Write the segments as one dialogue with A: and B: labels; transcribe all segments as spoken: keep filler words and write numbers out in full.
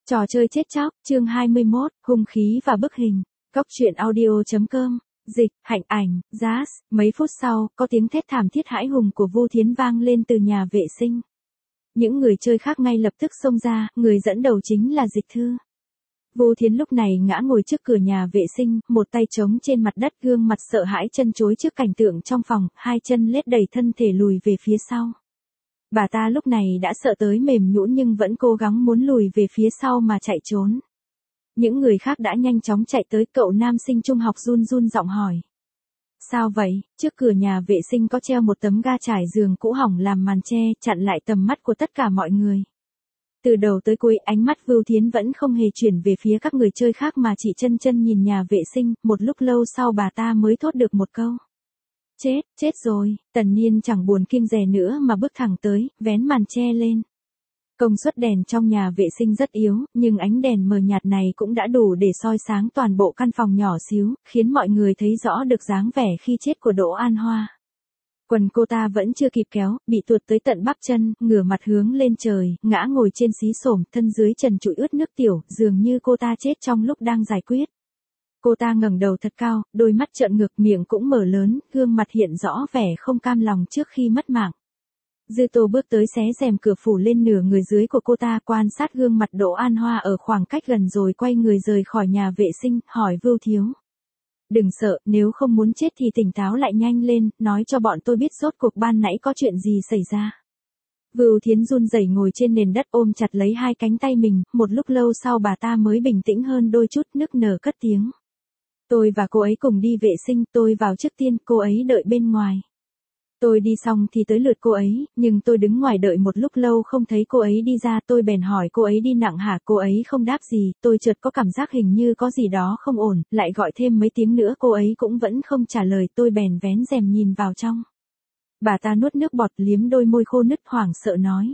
A: Trò chơi chết chóc, chương hai mươi mốt, hung khí và bức hình. Cốc truyện audio.com, dịch, hạnh ảnh, Jazz. Mấy phút sau, có tiếng thét thảm thiết hãi hùng của Vu Thiến vang lên từ nhà vệ sinh. Những người chơi khác ngay lập tức xông ra, người dẫn đầu chính là Dịch Thư. Vu Thiến lúc này ngã ngồi trước cửa nhà vệ sinh, một tay trống trên mặt đất, gương mặt sợ hãi chân chối trước cảnh tượng trong phòng, hai chân lết đẩy thân thể lùi về phía sau. Bà ta lúc này đã sợ tới mềm nhũn nhưng vẫn cố gắng muốn lùi về phía sau mà chạy trốn. Những người khác đã nhanh chóng chạy tới, cậu nam sinh trung học run run giọng hỏi. Sao vậy? Trước cửa nhà vệ sinh có treo một tấm ga trải giường cũ hỏng làm màn che, chặn lại tầm mắt của tất cả mọi người. Từ đầu tới cuối, ánh mắt Vu Thiến vẫn không hề chuyển về phía các người chơi khác mà chỉ chân chân nhìn nhà vệ sinh, một lúc lâu sau bà ta mới thốt được một câu. Chết, chết rồi. Tần Niên chẳng buồn kiêng dè nữa mà bước thẳng tới, vén màn che lên. Công suất đèn trong nhà vệ sinh rất yếu, nhưng ánh đèn mờ nhạt này cũng đã đủ để soi sáng toàn bộ căn phòng nhỏ xíu, khiến mọi người thấy rõ được dáng vẻ khi chết của Đỗ An Hoa. Quần cô ta vẫn chưa kịp kéo, bị tuột tới tận bắp chân, ngửa mặt hướng lên trời, ngã ngồi trên xí xổm, thân dưới trần trụi ướt nước tiểu, dường như cô ta chết trong lúc đang giải quyết. Cô ta ngẩng đầu thật cao, đôi mắt trợn ngược, miệng cũng mở lớn, gương mặt hiện rõ vẻ không cam lòng trước khi mất mạng. Dư Tô bước tới xé rèm cửa phủ lên nửa người dưới của cô ta, quan sát gương mặt Đỗ An Hoa ở khoảng cách gần rồi quay người rời khỏi nhà vệ sinh, hỏi Vưu Thiếu. Đừng sợ, nếu không muốn chết thì tỉnh táo lại nhanh lên, nói cho bọn tôi biết rốt cuộc ban nãy có chuyện gì xảy ra. Vưu Thiến run rẩy ngồi trên nền đất ôm chặt lấy hai cánh tay mình, một lúc lâu sau bà ta mới bình tĩnh hơn đôi chút, nức nở cất tiếng. Tôi và cô ấy cùng đi vệ sinh, tôi vào trước tiên, cô ấy đợi bên ngoài. Tôi đi xong thì tới lượt cô ấy, nhưng tôi đứng ngoài đợi một lúc lâu không thấy cô ấy đi ra, tôi bèn hỏi cô ấy đi nặng hả, cô ấy không đáp gì, tôi chợt có cảm giác hình như có gì đó không ổn, lại gọi thêm mấy tiếng nữa cô ấy cũng vẫn không trả lời, tôi bèn vén rèm nhìn vào trong. Bà ta nuốt nước bọt, liếm đôi môi khô nứt, hoảng sợ nói.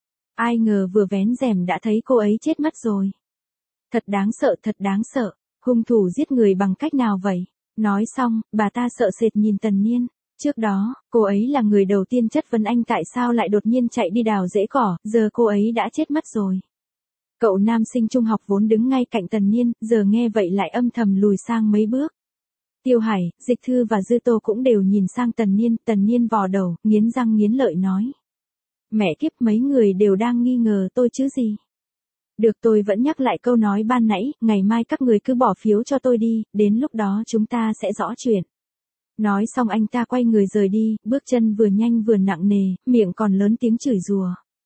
A: Ai ngờ vừa vén rèm đã thấy cô ấy chết mất rồi. Thật đáng sợ, thật đáng sợ. Hung thủ giết người bằng cách nào vậy? Nói xong, bà ta sợ sệt nhìn Tần Niên. Trước đó, cô ấy là người đầu tiên chất vấn anh tại sao lại đột nhiên chạy đi đào rễ cỏ, giờ cô ấy đã chết mất rồi. Cậu nam sinh trung học vốn đứng ngay cạnh Tần Niên, giờ nghe vậy lại âm thầm lùi sang mấy bước. Tiêu Hải, Dịch Thư và Dư Tô cũng đều nhìn sang Tần Niên, Tần Niên vò đầu, nghiến răng nghiến lợi nói. Mẹ kiếp, mấy người đều đang nghi ngờ tôi chứ gì. Được, tôi vẫn nhắc lại câu nói ban nãy, ngày mai các người cứ bỏ phiếu cho tôi đi, đến lúc đó chúng ta sẽ rõ chuyện. Nói xong anh ta quay người rời đi, bước chân vừa nhanh vừa nặng nề, miệng còn lớn tiếng chửi rủa.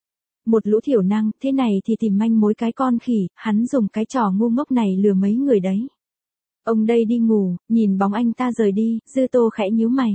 A: Một lũ thiểu năng, thế này thì tìm manh mối cái con khỉ, hắn dùng cái trò ngu ngốc này lừa mấy người đấy. Ông đây đi ngủ, nhìn bóng anh ta rời đi, Dư Tô khẽ nhíu mày.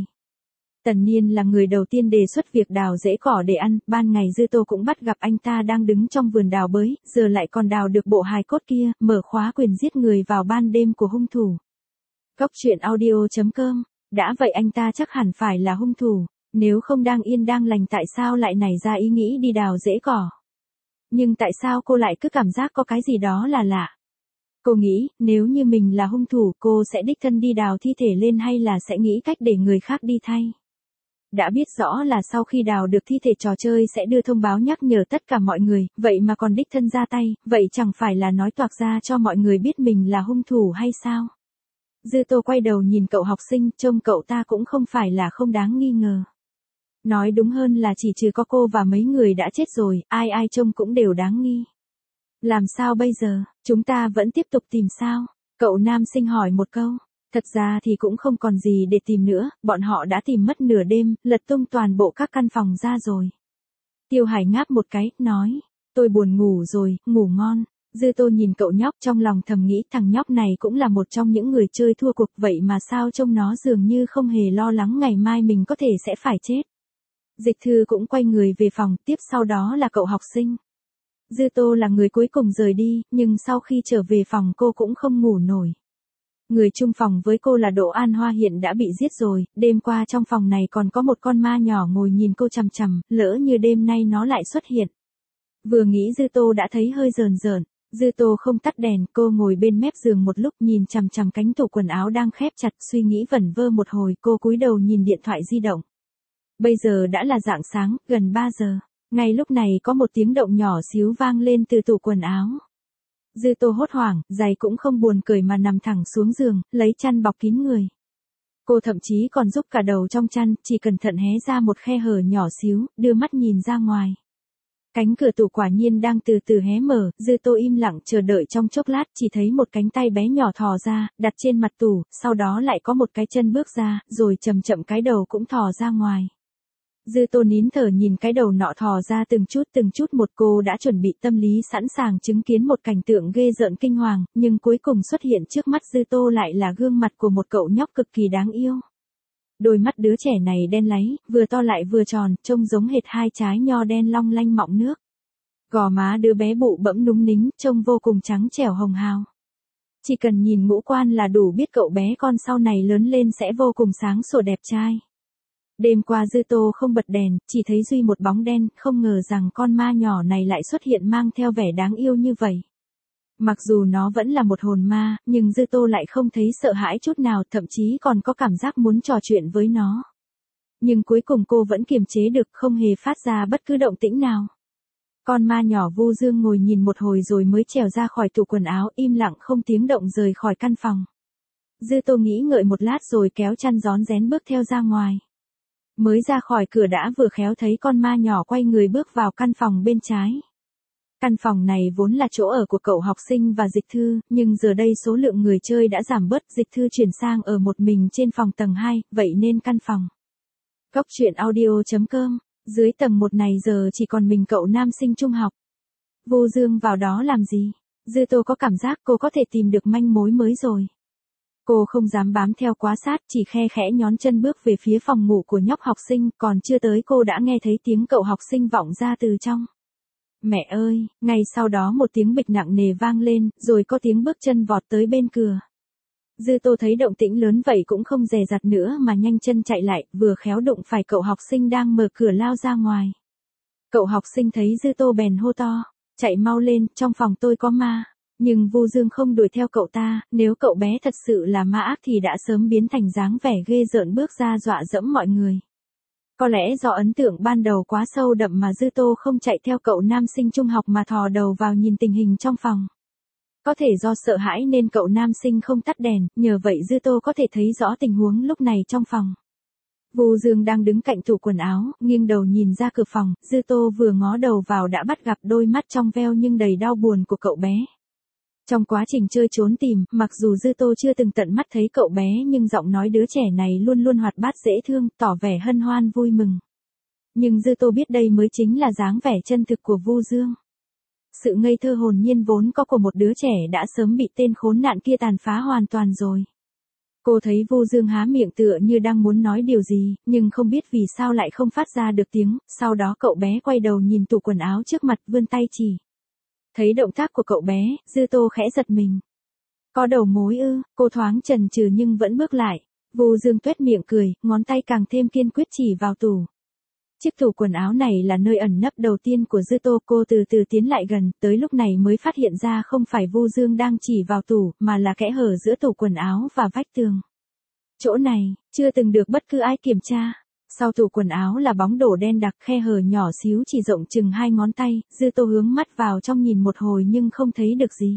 A: Tần Niên là người đầu tiên đề xuất việc đào rễ cỏ để ăn, ban ngày Dư Tô cũng bắt gặp anh ta đang đứng trong vườn đào bới, giờ lại còn đào được bộ hài cốt kia, mở khóa quyền giết người vào ban đêm của hung thủ. Cốc truyện audio.com, đã vậy anh ta chắc hẳn phải là hung thủ, nếu không đang yên đang lành tại sao lại nảy ra ý nghĩ đi đào rễ cỏ. Nhưng tại sao cô lại cứ cảm giác có cái gì đó là lạ? Cô nghĩ, nếu như mình là hung thủ, cô sẽ đích thân đi đào thi thể lên hay là sẽ nghĩ cách để người khác đi thay? Đã biết rõ là sau khi đào được thi thể trò chơi sẽ đưa thông báo nhắc nhở tất cả mọi người, vậy mà còn đích thân ra tay, vậy chẳng phải là nói toạc ra cho mọi người biết mình là hung thủ hay sao? Dư Tô quay đầu nhìn cậu học sinh, trông cậu ta cũng không phải là không đáng nghi ngờ. Nói đúng hơn là chỉ trừ có cô và mấy người đã chết rồi, ai ai trông cũng đều đáng nghi. Làm sao bây giờ, chúng ta vẫn tiếp tục tìm sao? Cậu nam sinh hỏi một câu. Thật ra thì cũng không còn gì để tìm nữa, bọn họ đã tìm mất nửa đêm, lật tung toàn bộ các căn phòng ra rồi. Tiêu Hải ngáp một cái, nói, tôi buồn ngủ rồi, ngủ ngon. Dư Tô nhìn cậu nhóc trong lòng thầm nghĩ thằng nhóc này cũng là một trong những người chơi thua cuộc, vậy mà sao trông nó dường như không hề lo lắng ngày mai mình có thể sẽ phải chết. Dịch Thư cũng quay người về phòng, tiếp sau đó là cậu học sinh. Dư Tô là người cuối cùng rời đi, nhưng sau khi trở về phòng cô cũng không ngủ nổi. Người chung phòng với cô là Đỗ An Hoa hiện đã bị giết rồi, đêm qua trong phòng này còn có một con ma nhỏ ngồi nhìn cô chằm chằm, lỡ như đêm nay nó lại xuất hiện. Vừa nghĩ Dư Tô đã thấy hơi rờn rợn, Dư Tô không tắt đèn, cô ngồi bên mép giường một lúc nhìn chằm chằm cánh tủ quần áo đang khép chặt, suy nghĩ vẩn vơ một hồi, cô cúi đầu nhìn điện thoại di động. Bây giờ đã là rạng sáng, gần ba giờ, ngay lúc này có một tiếng động nhỏ xíu vang lên từ tủ quần áo. Dư Tô hốt hoảng, giày cũng không buồn cởi mà nằm thẳng xuống giường, lấy chăn bọc kín người. Cô thậm chí còn giúp cả đầu trong chăn, chỉ cẩn thận hé ra một khe hở nhỏ xíu, đưa mắt nhìn ra ngoài. Cánh cửa tủ quả nhiên đang từ từ hé mở, Dư Tô im lặng chờ đợi trong chốc lát, chỉ thấy một cánh tay bé nhỏ thò ra, đặt trên mặt tủ, sau đó lại có một cái chân bước ra, rồi chậm chậm cái đầu cũng thò ra ngoài. Dư Tô nín thở nhìn cái đầu nọ thò ra từng chút từng chút một, cô đã chuẩn bị tâm lý sẵn sàng chứng kiến một cảnh tượng ghê rợn kinh hoàng, nhưng cuối cùng xuất hiện trước mắt Dư Tô lại là gương mặt của một cậu nhóc cực kỳ đáng yêu. Đôi mắt đứa trẻ này đen láy, vừa to lại vừa tròn, trông giống hệt hai trái nho đen long lanh mọng nước. Gò má đứa bé bụ bẫm núng nính, trông vô cùng trắng trẻo hồng hào. Chỉ cần nhìn ngũ quan là đủ biết cậu bé con sau này lớn lên sẽ vô cùng sáng sủa đẹp trai. Đêm qua Dư Tô không bật đèn, chỉ thấy duy một bóng đen, không ngờ rằng con ma nhỏ này lại xuất hiện mang theo vẻ đáng yêu như vậy. Mặc dù nó vẫn là một hồn ma, nhưng Dư Tô lại không thấy sợ hãi chút nào, thậm chí còn có cảm giác muốn trò chuyện với nó. Nhưng cuối cùng cô vẫn kiềm chế được, không hề phát ra bất cứ động tĩnh nào. Con ma nhỏ Vu Dương ngồi nhìn một hồi rồi mới trèo ra khỏi tủ quần áo, im lặng không tiếng động rời khỏi căn phòng. Dư Tô nghĩ ngợi một lát rồi kéo chăn rón rén bước theo ra ngoài. Mới ra khỏi cửa đã vừa khéo thấy con ma nhỏ quay người bước vào căn phòng bên trái. Căn phòng này vốn là chỗ ở của cậu học sinh và Dịch Thư, nhưng giờ đây số lượng người chơi đã giảm bớt, Dịch Thư chuyển sang ở một mình trên phòng tầng hai, vậy nên căn phòng Cốc truyện audio chấm com, dưới tầng một này giờ chỉ còn mình cậu nam sinh trung học. Vu Dương vào đó làm gì? Dư Tô có cảm giác cô có thể tìm được manh mối mới rồi. Cô không dám bám theo quá sát, chỉ khe khẽ nhón chân bước về phía phòng ngủ của nhóc học sinh, còn chưa tới cô đã nghe thấy tiếng cậu học sinh vọng ra từ trong. Mẹ ơi, ngay sau đó một tiếng bịch nặng nề vang lên, rồi có tiếng bước chân vọt tới bên cửa. Dư Tô thấy động tĩnh lớn vậy cũng không dè dặt nữa mà nhanh chân chạy lại, vừa khéo đụng phải cậu học sinh đang mở cửa lao ra ngoài. Cậu học sinh thấy Dư Tô bèn hô to, chạy mau lên, trong phòng tôi có ma. Nhưng Vu Dương không đuổi theo cậu ta, nếu cậu bé thật sự là ma ác thì đã sớm biến thành dáng vẻ ghê rợn bước ra dọa dẫm mọi người. Có lẽ do ấn tượng ban đầu quá sâu đậm mà Dư Tô không chạy theo cậu nam sinh trung học mà thò đầu vào nhìn tình hình trong phòng. Có thể do sợ hãi nên cậu nam sinh không tắt đèn, nhờ vậy Dư Tô có thể thấy rõ tình huống lúc này trong phòng. Vu Dương đang đứng cạnh tủ quần áo, nghiêng đầu nhìn ra cửa phòng, Dư Tô vừa ngó đầu vào đã bắt gặp đôi mắt trong veo nhưng đầy đau buồn của cậu bé. Trong quá trình chơi trốn tìm, mặc dù Dư Tô chưa từng tận mắt thấy cậu bé nhưng giọng nói đứa trẻ này luôn luôn hoạt bát dễ thương, tỏ vẻ hân hoan vui mừng. Nhưng Dư Tô biết đây mới chính là dáng vẻ chân thực của Vu Dương. Sự ngây thơ hồn nhiên vốn có của một đứa trẻ đã sớm bị tên khốn nạn kia tàn phá hoàn toàn rồi. Cô thấy Vu Dương há miệng tựa như đang muốn nói điều gì, nhưng không biết vì sao lại không phát ra được tiếng, sau đó cậu bé quay đầu nhìn tủ quần áo trước mặt vươn tay chỉ. Thấy động tác của cậu bé, Dư Tô khẽ giật mình. Có đầu mối ư, cô thoáng chần chừ nhưng vẫn bước lại. Vu Dương tuét miệng cười, ngón tay càng thêm kiên quyết chỉ vào tủ. Chiếc tủ quần áo này là nơi ẩn nấp đầu tiên của Dư Tô, cô từ từ tiến lại gần, tới lúc này mới phát hiện ra không phải Vu Dương đang chỉ vào tủ, mà là kẽ hở giữa tủ quần áo và vách tường. Chỗ này, chưa từng được bất cứ ai kiểm tra. Sau tủ quần áo là bóng đổ đen đặc, khe hở nhỏ xíu chỉ rộng chừng hai ngón tay, Dư Tô hướng mắt vào trong nhìn một hồi nhưng không thấy được gì.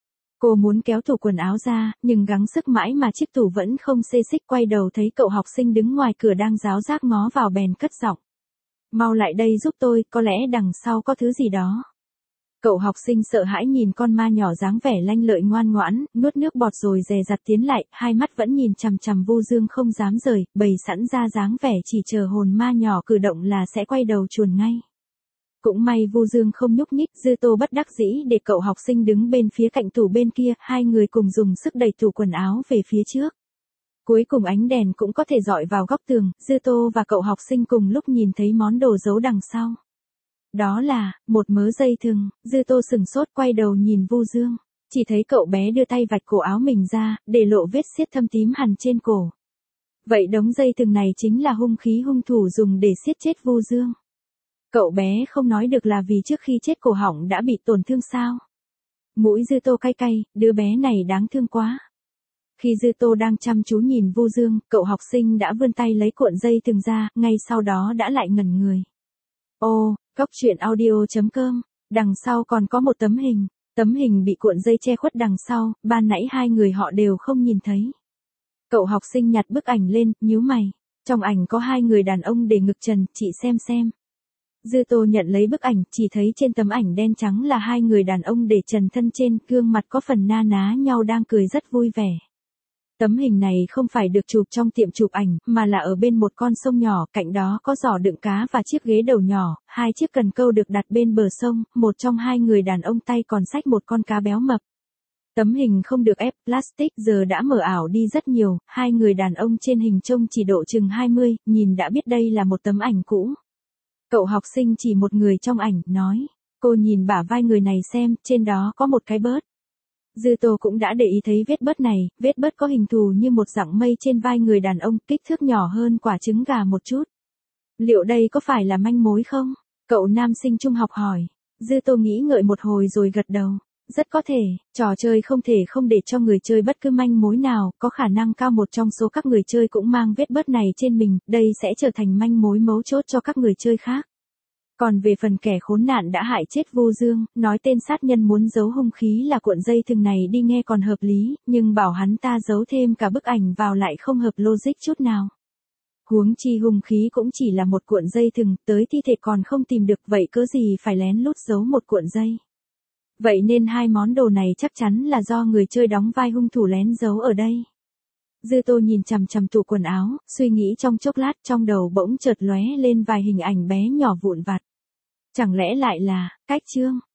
A: Cô muốn kéo tủ quần áo ra, nhưng gắng sức mãi mà chiếc tủ vẫn không xê xích, quay đầu thấy cậu học sinh đứng ngoài cửa đang ráo rác ngó vào bèn cất giọng. Mau lại đây giúp tôi, có lẽ đằng sau có thứ gì đó. Cậu học sinh sợ hãi nhìn con ma nhỏ dáng vẻ lanh lợi ngoan ngoãn, nuốt nước bọt rồi dè dặt tiến lại, hai mắt vẫn nhìn chằm chằm Vu Dương không dám rời, bày sẵn ra dáng vẻ chỉ chờ hồn ma nhỏ cử động là sẽ quay đầu chuồn ngay. Cũng may Vu Dương không nhúc nhích, Dư Tô bất đắc dĩ để cậu học sinh đứng bên phía cạnh tủ bên kia, hai người cùng dùng sức đẩy tủ quần áo về phía trước. Cuối cùng ánh đèn cũng có thể dọi vào góc tường, Dư Tô và cậu học sinh cùng lúc nhìn thấy món đồ giấu đằng sau. Đó là, một mớ dây thừng, Dư Tô sừng sốt quay đầu nhìn Vu Dương. Chỉ thấy cậu bé đưa tay vạch cổ áo mình ra, để lộ vết xiết thâm tím hằn trên cổ. Vậy đống dây thừng này chính là hung khí hung thủ dùng để xiết chết Vu Dương. Cậu bé không nói được là vì trước khi chết cổ họng đã bị tổn thương sao. Mũi Dư Tô cay cay, đứa bé này đáng thương quá. Khi Dư Tô đang chăm chú nhìn Vu Dương, cậu học sinh đã vươn tay lấy cuộn dây thừng ra, ngay sau đó đã lại ngẩn người. Ô, Cốc truyện audio chấm com, đằng sau còn có một tấm hình. Tấm hình bị cuộn dây che khuất đằng sau, ban nãy hai người họ đều không nhìn thấy. Cậu học sinh nhặt bức ảnh lên, nhíu mày. Trong ảnh có hai người đàn ông để ngực trần, chị xem xem. Dư Tô nhận lấy bức ảnh, chỉ thấy trên tấm ảnh đen trắng là hai người đàn ông để trần thân trên, gương mặt có phần na ná nhau đang cười rất vui vẻ. Tấm hình này không phải được chụp trong tiệm chụp ảnh, mà là ở bên một con sông nhỏ, cạnh đó có giỏ đựng cá và chiếc ghế đầu nhỏ, hai chiếc cần câu được đặt bên bờ sông, một trong hai người đàn ông tay còn xách một con cá béo mập. Tấm hình không được ép plastic giờ đã mờ ảo đi rất nhiều, hai người đàn ông trên hình trông chỉ độ chừng hai mươi, nhìn đã biết đây là một tấm ảnh cũ. Cậu học sinh chỉ một người trong ảnh, nói, cô nhìn bả vai người này xem, trên đó có một cái bớt. Dư Tô cũng đã để ý thấy vết bớt này, vết bớt có hình thù như một dặng mây trên vai người đàn ông, kích thước nhỏ hơn quả trứng gà một chút. Liệu đây có phải là manh mối không? Cậu nam sinh trung học hỏi. Dư Tô nghĩ ngợi một hồi rồi gật đầu. Rất có thể, trò chơi không thể không để cho người chơi bất cứ manh mối nào, có khả năng cao một trong số các người chơi cũng mang vết bớt này trên mình, đây sẽ trở thành manh mối mấu chốt cho các người chơi khác. Còn về phần kẻ khốn nạn đã hại chết Vu Dương, nói tên sát nhân muốn giấu hung khí là cuộn dây thừng này đi nghe còn hợp lý, nhưng bảo hắn ta giấu thêm cả bức ảnh vào lại không hợp logic chút nào. Huống chi hung khí cũng chỉ là một cuộn dây thừng, tới thi thể còn không tìm được, vậy cớ gì phải lén lút giấu một cuộn dây. Vậy nên hai món đồ này chắc chắn là do người chơi đóng vai hung thủ lén giấu ở đây. Dư Tô nhìn chằm chằm tủ quần áo, suy nghĩ trong chốc lát, trong đầu bỗng chợt lóe lên vài hình ảnh bé nhỏ vụn vặt. Chẳng lẽ lại là, cách chương,